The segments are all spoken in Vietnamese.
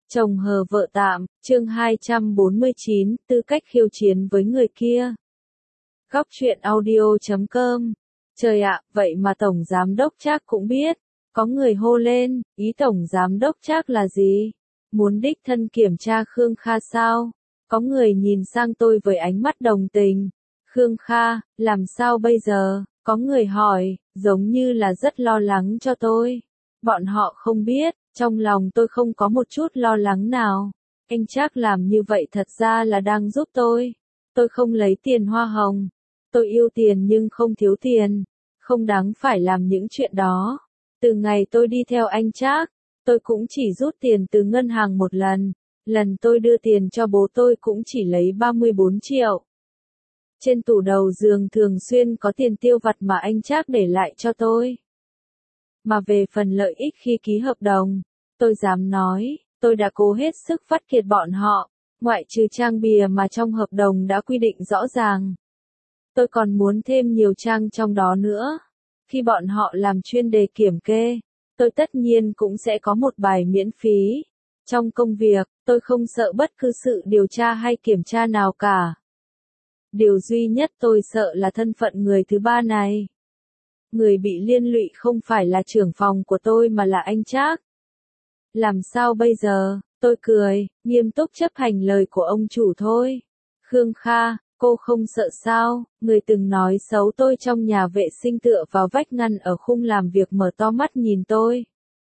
Chồng hờ vợ tạm, chương 249, tư cách khiêu chiến với người kia. Góc truyện audio.com. Trời ạ, vậy mà Tổng Giám Đốc Trác cũng biết. Có người hô lên, ý Tổng Giám Đốc Trác là gì? Muốn đích thân kiểm tra Khương Kha sao? Có người nhìn sang tôi với ánh mắt đồng tình. Khương Kha, làm sao bây giờ? Có người hỏi, giống như là rất lo lắng cho tôi. Bọn họ không biết, trong lòng tôi không có một chút lo lắng nào. Anh Trác làm như vậy thật ra là đang giúp tôi. Tôi không lấy tiền hoa hồng. Tôi yêu tiền nhưng không thiếu tiền. Không đáng phải làm những chuyện đó. Từ ngày tôi đi theo anh Trác, tôi cũng chỉ rút tiền từ ngân hàng một lần. Lần tôi đưa tiền cho bố tôi cũng chỉ lấy 34 triệu. Trên tủ đầu giường thường xuyên có tiền tiêu vặt mà anh Trác để lại cho tôi. Mà về phần lợi ích khi ký hợp đồng, tôi dám nói, tôi đã cố hết sức vắt kiệt bọn họ, ngoại trừ trang bìa mà trong hợp đồng đã quy định rõ ràng. Tôi còn muốn thêm nhiều trang trong đó nữa. Khi bọn họ làm chuyên đề kiểm kê, tôi tất nhiên cũng sẽ có một bài miễn phí. Trong công việc, tôi không sợ bất cứ sự điều tra hay kiểm tra nào cả. Điều duy nhất tôi sợ là thân phận người thứ ba này. Người bị liên lụy không phải là trưởng phòng của tôi mà là anh Trác. Làm sao bây giờ? Tôi cười, nghiêm túc chấp hành lời của ông chủ thôi. Khương Kha, cô không sợ sao? Người từng nói xấu tôi trong nhà vệ sinh tựa vào vách ngăn ở khung làm việc mở to mắt nhìn tôi.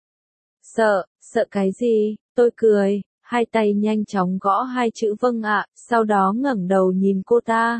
Sợ cái gì? Tôi cười, hai tay nhanh chóng gõ hai chữ vâng ạ, sau đó ngẩng đầu nhìn cô ta.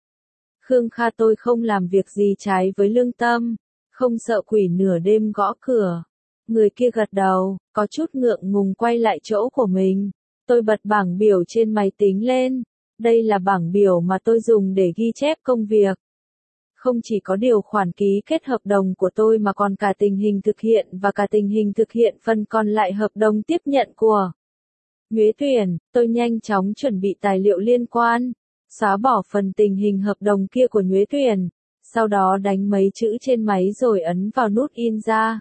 Khương Kha, tôi không làm việc gì trái với lương tâm, không sợ quỷ nửa đêm gõ cửa. Người kia gật đầu, có chút ngượng ngùng quay lại chỗ của mình. Tôi bật bảng biểu trên máy tính lên. Đây là bảng biểu mà tôi dùng để ghi chép công việc. Không chỉ có điều khoản ký kết hợp đồng của tôi mà còn cả tình hình thực hiện và cả tình hình thực hiện phần còn lại hợp đồng tiếp nhận của Nhuế Tuyền. Tôi nhanh chóng chuẩn bị tài liệu liên quan, xóa bỏ phần tình hình hợp đồng kia của Nhuế Tuyền, sau đó đánh mấy chữ trên máy rồi ấn vào nút in ra.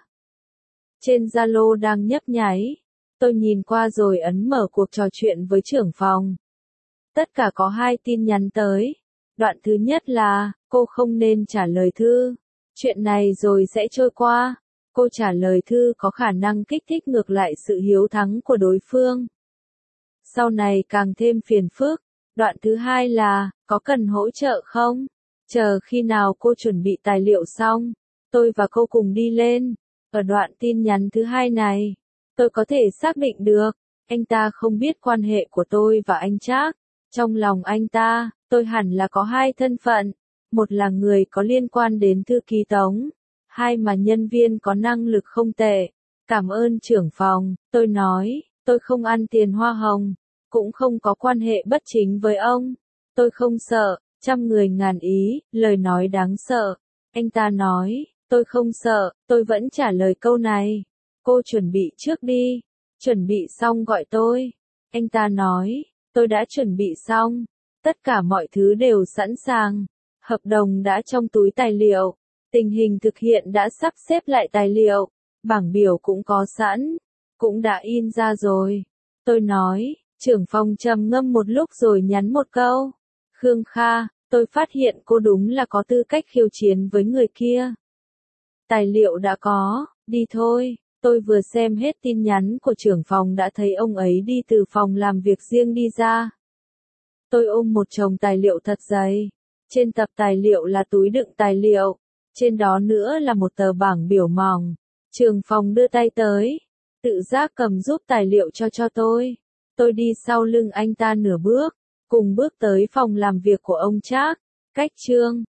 Trên Zalo đang nhấp nháy. Tôi nhìn qua rồi ấn mở cuộc trò chuyện với trưởng phòng. Tất cả có 2 tin nhắn tới. Đoạn thứ nhất là, cô không nên trả lời thư. Chuyện này rồi sẽ trôi qua. Cô trả lời thư có khả năng kích thích ngược lại sự hiếu thắng của đối phương. Sau này càng thêm phiền phức. Đoạn thứ hai là, có cần hỗ trợ không? Chờ khi nào cô chuẩn bị tài liệu xong, tôi và cô cùng đi lên. Ở đoạn tin nhắn thứ hai này, tôi có thể xác định được, anh ta không biết quan hệ của tôi và anh Trác. Trong lòng anh ta, tôi hẳn là có 2 thân phận. Một là người có liên quan đến thư ký Tống. 2 mà nhân viên có năng lực không tệ. Cảm ơn trưởng phòng, tôi nói, tôi không ăn tiền hoa hồng, cũng không có quan hệ bất chính với ông. Tôi không sợ, trăm người ngàn ý, lời nói đáng sợ. Anh ta nói, tôi không sợ, tôi vẫn trả lời câu này. Cô chuẩn bị trước đi. Chuẩn bị xong gọi tôi. Anh ta nói, tôi đã chuẩn bị xong. Tất cả mọi thứ đều sẵn sàng. Hợp đồng đã trong túi tài liệu. Tình hình thực hiện đã sắp xếp lại tài liệu. Bảng biểu cũng có sẵn. Cũng đã in ra rồi. Tôi nói, trưởng phòng trầm ngâm một lúc rồi nhắn một câu. Khương Kha, tôi phát hiện cô đúng là có tư cách khiêu chiến với người kia. Tài liệu đã có, đi thôi. Tôi vừa xem hết tin nhắn của trưởng phòng đã thấy ông ấy đi từ phòng làm việc riêng đi ra. Tôi ôm một chồng tài liệu thật dày. Trên tập tài liệu là túi đựng tài liệu. Trên đó nữa là một tờ bảng biểu mỏng. Trưởng phòng đưa tay tới. Tự giác cầm giúp tài liệu cho tôi. Tôi đi sau lưng anh ta nửa bước. Cùng bước tới phòng làm việc của ông Trác. Cách chương